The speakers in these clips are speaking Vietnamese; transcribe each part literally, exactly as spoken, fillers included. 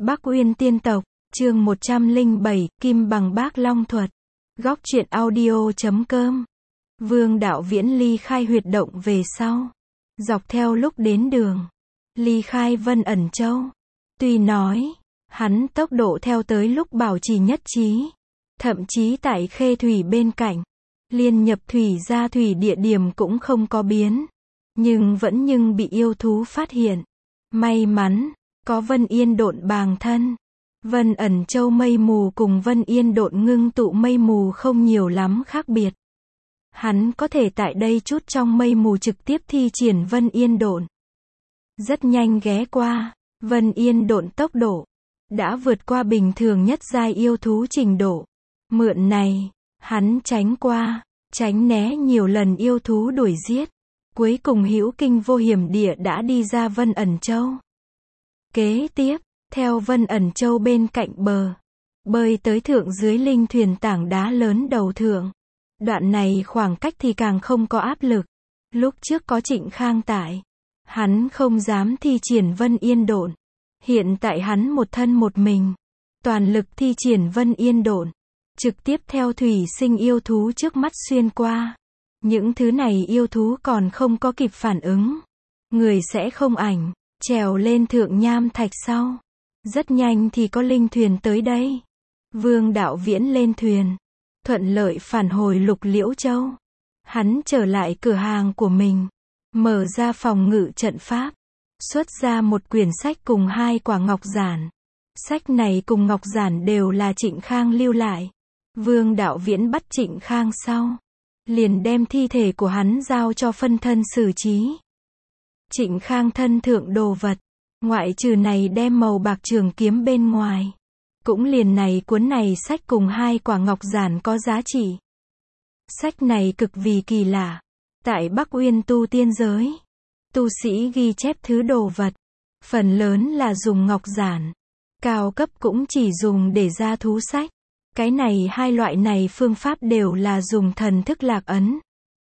Bắc Uyên Tiên Tộc, chương một trăm lẻ bảy, Kim Bằng Bác Long Thuật. Góc truyện audio chấm com. Vương Đạo Viễn ly khai huyệt động về sau. Dọc theo lúc đến đường, ly khai Vân ẩn châu. Tuy nói, hắn tốc độ theo tới lúc bảo trì nhất trí. Thậm chí tại khê thủy bên cạnh, liên nhập thủy ra thủy địa điểm cũng không có biến. Nhưng vẫn nhưng bị yêu thú phát hiện. May mắn, có Vân Yên Độn bàng thân. Vân ẩn châu mây mù cùng Vân Yên Độn ngưng tụ mây mù không nhiều lắm khác biệt. Hắn có thể tại đây chút trong mây mù trực tiếp thi triển Vân Yên Độn. Rất nhanh ghé qua, Vân Yên Độn tốc độ đã vượt qua bình thường nhất giai yêu thú trình độ. Mượn này, hắn tránh qua, tránh né nhiều lần yêu thú đuổi giết. Cuối cùng hữu kinh vô hiểm địa đã đi ra Vân ẩn châu. Kế tiếp, theo Vân ẩn châu bên cạnh bờ, bơi tới thượng dưới linh thuyền tảng đá lớn đầu thượng. Đoạn này khoảng cách thì càng không có áp lực. Lúc trước có Trịnh Khang tại, hắn không dám thi triển Vân Yên Độn. Hiện tại hắn một thân một mình, toàn lực thi triển Vân Yên Độn, trực tiếp theo thủy sinh yêu thú trước mắt xuyên qua. Những thứ này yêu thú còn không có kịp phản ứng, người sẽ không ảnh, trèo lên thượng nham thạch sau. Rất nhanh thì có linh thuyền tới đây. Vương Đạo Viễn lên thuyền, thuận lợi phản hồi Lục Liễu Châu. Hắn trở lại cửa hàng của mình, mở ra phòng ngự trận pháp, xuất ra một quyển sách cùng hai quả ngọc giản. Sách này cùng ngọc giản đều là Trịnh Khang lưu lại. Vương Đạo Viễn bắt Trịnh Khang sau, liền đem thi thể của hắn giao cho phân thân xử trí. Trịnh Khang thân thượng đồ vật, ngoại trừ này đem màu bạc trường kiếm bên ngoài, cũng liền này cuốn này sách cùng hai quả ngọc giản có giá trị. Sách này cực vì kỳ lạ. Tại Bắc Uyên tu tiên giới, tu sĩ ghi chép thứ đồ vật, phần lớn là dùng ngọc giản. Cao cấp cũng chỉ dùng để ra thú sách. Cái này hai loại này phương pháp đều là dùng thần thức lạc ấn.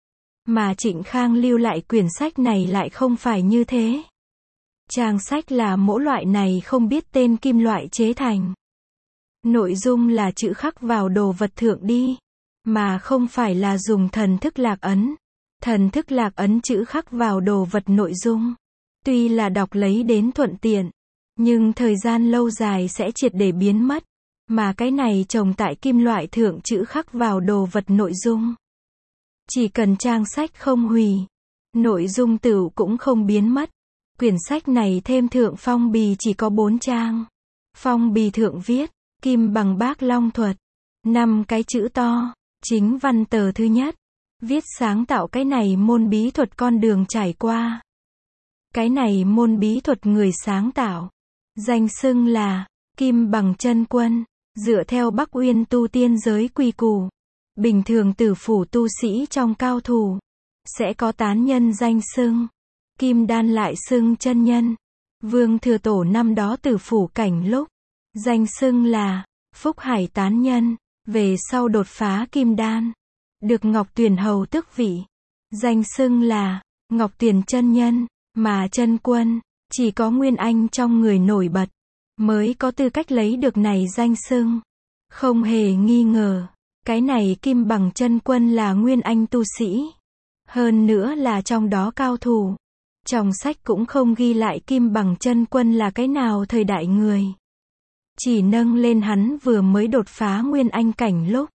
Mà Trịnh Khang lưu lại quyển sách này lại không phải như thế. Trang sách là mỗi loại này không biết tên kim loại chế thành. Nội dung là chữ khắc vào đồ vật thượng đi, mà không phải là dùng thần thức lạc ấn. Thần thức lạc ấn chữ khắc vào đồ vật nội dung, tuy là đọc lấy đến thuận tiện, nhưng thời gian lâu dài sẽ triệt để biến mất. Mà cái này trồng tại kim loại thượng chữ khắc vào đồ vật nội dung, chỉ cần trang sách không hủy, nội dung tựu cũng không biến mất. Quyển sách này thêm thượng phong bì chỉ có bốn trang. Phong bì thượng viết, Kim Bằng Bác Long Thuật. Năm cái chữ to, chính văn tờ thứ nhất. Viết sáng tạo cái này môn bí thuật con đường trải qua. Cái này môn bí thuật người sáng tạo, danh xưng là Kim Bằng Chân Quân. Dựa theo Bắc Uyên tu tiên giới quy củ, bình thường tử phủ tu sĩ trong cao thủ, sẽ có tán nhân danh xưng. Kim đan lại xưng chân nhân. Vương Thừa Tổ năm đó tử phủ cảnh lúc, danh xưng là Phúc Hải tán nhân. Về sau đột phá kim đan, được Ngọc Tuyền hầu tước vị, danh xưng là Ngọc Tuyền chân nhân. Mà chân quân, chỉ có Nguyên Anh trong người nổi bật mới có tư cách lấy được này danh xưng. Không hề nghi ngờ, cái này Kim Bằng Chân Quân là Nguyên Anh tu sĩ, hơn nữa là trong đó cao thủ. Trong sách cũng không ghi lại Kim Bằng Chân Quân là cái nào thời đại người, chỉ nâng lên hắn vừa mới đột phá Nguyên Anh cảnh lúc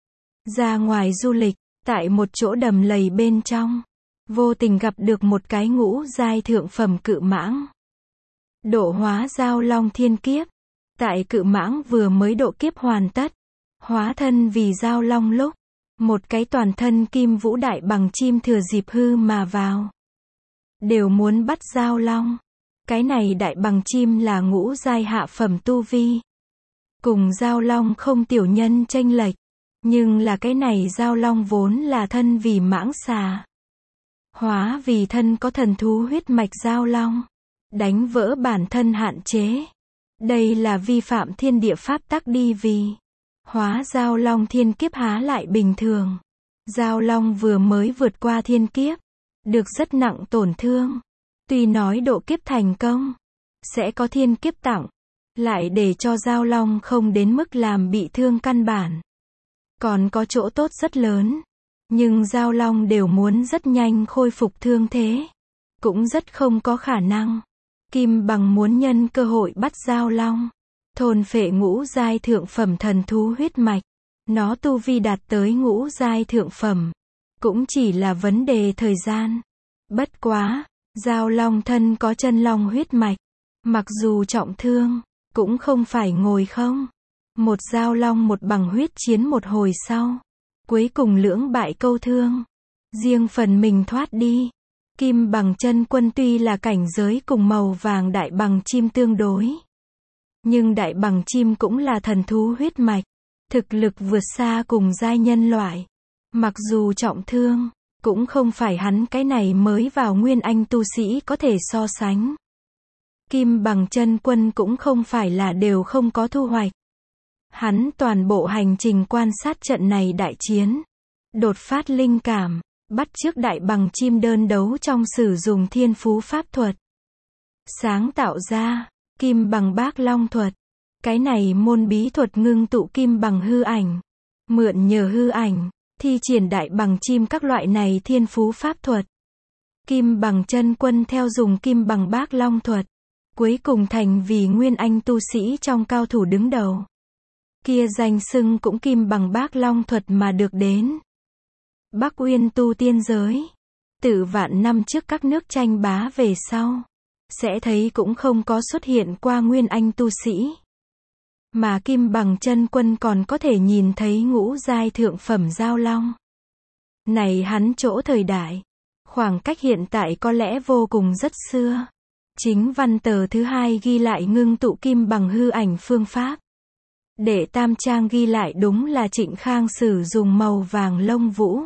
ra ngoài du lịch, tại một chỗ đầm lầy bên trong, vô tình gặp được một cái ngũ giai thượng phẩm cự mãng. Độ hóa giao long thiên kiếp. Tại cự mãng vừa mới độ kiếp hoàn tất, hóa thân vì giao long lúc, một cái toàn thân kim vũ đại bằng chim thừa dịp hư mà vào, đều muốn bắt giao long. Cái này đại bằng chim là ngũ giai hạ phẩm tu vi, cùng giao long không tiểu nhân chênh lệch, nhưng là cái này giao long vốn là thân vì mãng xà, hóa vì thân có thần thú huyết mạch giao long, đánh vỡ bản thân hạn chế. Đây là vi phạm thiên địa pháp tắc đi vì hóa giao long thiên kiếp há lại bình thường. Giao long vừa mới vượt qua thiên kiếp, được rất nặng tổn thương. Tuy nói độ kiếp thành công, sẽ có thiên kiếp tặng, lại để cho Giao Long không đến mức làm bị thương căn bản. Còn có chỗ tốt rất lớn. Nhưng Giao Long đều muốn rất nhanh khôi phục thương thế. Cũng rất không có khả năng. Kim Bằng muốn nhân cơ hội bắt Giao Long. Thôn phệ ngũ giai thượng phẩm thần thú huyết mạch. Nó tu vi đạt tới ngũ giai thượng phẩm. Cũng chỉ là vấn đề thời gian. Bất quá, Giao Long thân có chân long huyết mạch. Mặc dù trọng thương, cũng không phải ngồi không. Một Giao Long một bằng huyết chiến một hồi sau. Cuối cùng lưỡng bại câu thương. Riêng phần mình thoát đi. Kim Bằng chân quân tuy là cảnh giới cùng màu vàng đại bằng chim tương đối. Nhưng đại bằng chim cũng là thần thú huyết mạch. Thực lực vượt xa cùng giai nhân loại. Mặc dù trọng thương, cũng không phải hắn cái này mới vào nguyên anh tu sĩ có thể so sánh. Kim Bằng chân quân cũng không phải là đều không có thu hoạch. Hắn toàn bộ hành trình quan sát trận này đại chiến. Đột phát linh cảm, bắt chước đại bằng chim đơn đấu trong sử dụng thiên phú pháp thuật. Sáng tạo ra, Kim Bằng Bác Long thuật. Cái này môn bí thuật ngưng tụ kim bằng hư ảnh. Mượn nhờ hư ảnh, thi triển đại bằng chim các loại này thiên phú pháp thuật. Kim Bằng chân quân theo dùng Kim Bằng Bác Long thuật. Cuối cùng thành vì nguyên anh tu sĩ trong cao thủ đứng đầu. Kia danh xưng cũng Kim Bằng Bác Long thuật mà được đến. Bắc Uyên tu tiên giới. Từ vạn năm trước các nước tranh bá về sau. Sẽ thấy cũng không có xuất hiện qua nguyên anh tu sĩ. Mà Kim Bằng chân quân còn có thể nhìn thấy ngũ giai thượng phẩm Giao Long. Này hắn chỗ thời đại. Khoảng cách hiện tại có lẽ vô cùng rất xưa. Chính văn tờ thứ hai ghi lại ngưng tụ kim bằng hư ảnh phương pháp. Để tam trang ghi lại đúng là Trịnh Khang sử dụng màu vàng lông vũ.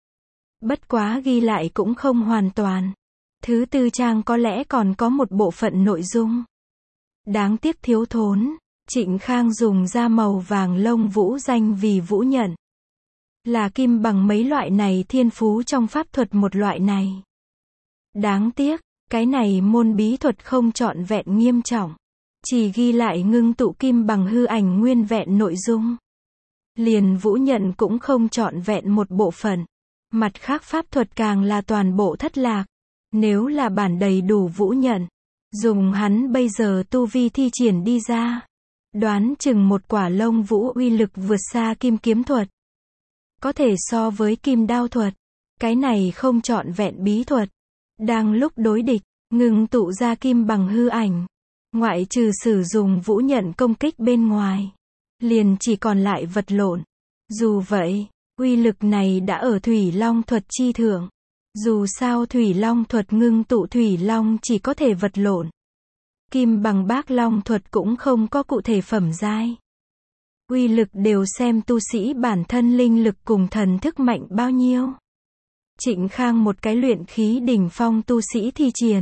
Bất quá ghi lại cũng không hoàn toàn. Thứ tư trang có lẽ còn có một bộ phận nội dung. Đáng tiếc thiếu thốn. Trịnh Khang dùng ra màu vàng lông vũ danh vì vũ nhận. Là kim bằng mấy loại này thiên phú trong pháp thuật một loại này. Đáng tiếc, cái này môn bí thuật không trọn vẹn nghiêm trọng. Chỉ ghi lại ngưng tụ kim bằng hư ảnh nguyên vẹn nội dung. Liền vũ nhận cũng không trọn vẹn một bộ phận. Mặt khác pháp thuật càng là toàn bộ thất lạc. Nếu là bản đầy đủ vũ nhận, dùng hắn bây giờ tu vi thi triển đi ra. Đoán chừng một quả lông vũ uy lực vượt xa kim kiếm thuật. Có thể so với kim đao thuật. Cái này không trọn vẹn bí thuật. Đang lúc đối địch, ngừng tụ ra kim bằng hư ảnh. Ngoại trừ sử dụng vũ nhận công kích bên ngoài. Liền chỉ còn lại vật lộn. Dù vậy, uy lực này đã ở Thủy Long thuật chi thượng. Dù sao Thủy Long thuật ngưng tụ Thủy Long chỉ có thể vật lộn. Kim Bằng Bác Long thuật cũng không có cụ thể phẩm giai. Uy lực đều xem tu sĩ bản thân linh lực cùng thần thức mạnh bao nhiêu. Trịnh Khang một cái luyện khí đỉnh phong tu sĩ thi triển.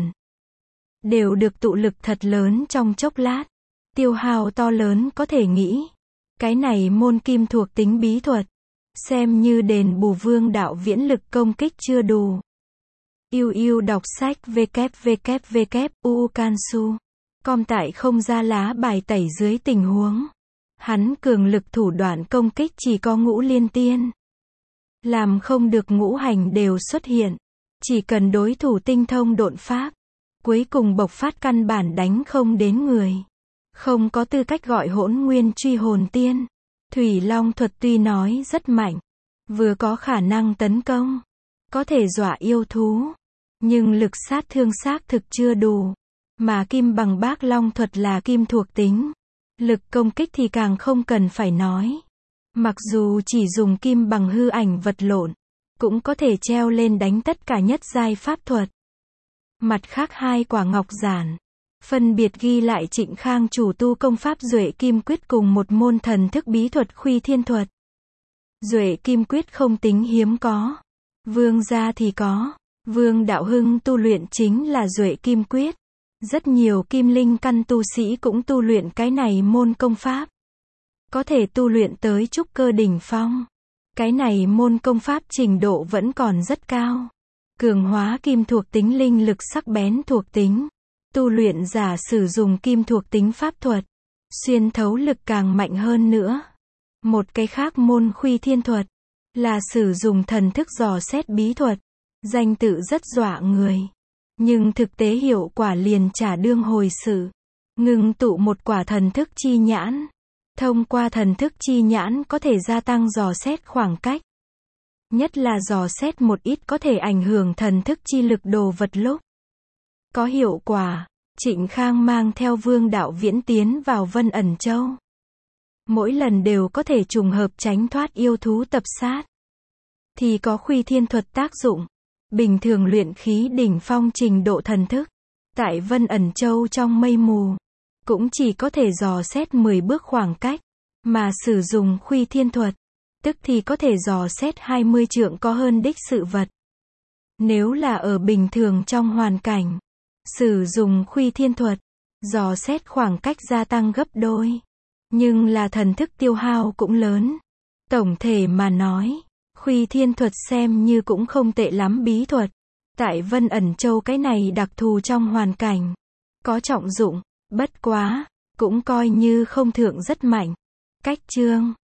Đều được tụ lực thật lớn trong chốc lát. Tiêu hao to lớn có thể nghĩ. Cái này môn kim thuộc tính bí thuật. Xem như đền bù vương đạo viễn lực công kích chưa đủ. Yêu yêu đọc sách www u cansu. Com tại không ra lá bài tẩy dưới tình huống. Hắn cường lực thủ đoạn công kích chỉ có ngũ liên tiên. Làm không được ngũ hành đều xuất hiện. Chỉ cần đối thủ tinh thông độn pháp. Cuối cùng bộc phát căn bản đánh không đến người. Không có tư cách gọi hỗn nguyên truy hồn tiên. Thủy Long thuật tuy nói rất mạnh. Vừa có khả năng tấn công. Có thể dọa yêu thú. Nhưng lực sát thương xác thực chưa đủ. Mà Kim Bằng Bác Long thuật là kim thuộc tính. Lực công kích thì càng không cần phải nói. Mặc dù chỉ dùng kim bằng hư ảnh vật lộn. Cũng có thể treo lên đánh tất cả nhất giai pháp thuật. Mặt khác hai quả ngọc giản. Phân biệt ghi lại Trịnh Khang chủ tu công pháp Duệ Kim Quyết cùng một môn thần thức bí thuật Khuy Thiên thuật. Duệ Kim Quyết không tính hiếm có. Vương gia thì có. Vương Đạo Hưng tu luyện chính là Duệ Kim Quyết. Rất nhiều kim linh căn tu sĩ cũng tu luyện cái này môn công pháp. Có thể tu luyện tới trúc cơ đỉnh phong. Cái này môn công pháp trình độ vẫn còn rất cao. Cường hóa kim thuộc tính linh lực sắc bén thuộc tính. Tu luyện giả sử dụng kim thuộc tính pháp thuật. xuyên thấu lực càng mạnh hơn nữa. Một cái khác môn khuy thiên thuật, là sử dụng thần thức dò xét bí thuật. Danh tự rất dọa người. Nhưng thực tế hiệu quả liền trả đương hồi sự. Ngưng tụ một quả thần thức chi nhãn. Thông qua thần thức chi nhãn có thể gia tăng dò xét khoảng cách. Nhất là dò xét một ít có thể ảnh hưởng thần thức chi lực đồ vật lúc có hiệu quả. Trịnh Khang mang theo Vương Đạo Viễn tiến vào Vân Ẩn Châu. Mỗi lần đều có thể trùng hợp tránh thoát yêu thú tập sát. Thì có khuy thiên thuật tác dụng. Bình thường luyện khí đỉnh phong trình độ thần thức. Tại Vân Ẩn Châu trong mây mù. Cũng chỉ có thể dò xét mười bước khoảng cách. Mà sử dụng khuy thiên thuật. Tức thì có thể dò xét hai mươi trượng có hơn đích sự vật. Nếu là ở bình thường trong hoàn cảnh. Sử dụng khuy thiên thuật. Dò xét khoảng cách gia tăng gấp đôi. Nhưng là thần thức tiêu hao cũng lớn. Tổng thể mà nói. Khuy thiên thuật xem như cũng không tệ lắm bí thuật. Tại Vân Ẩn Châu cái này đặc thù trong hoàn cảnh. Có trọng dụng. Bất quá. Cũng coi như không thượng rất mạnh. Cách chương.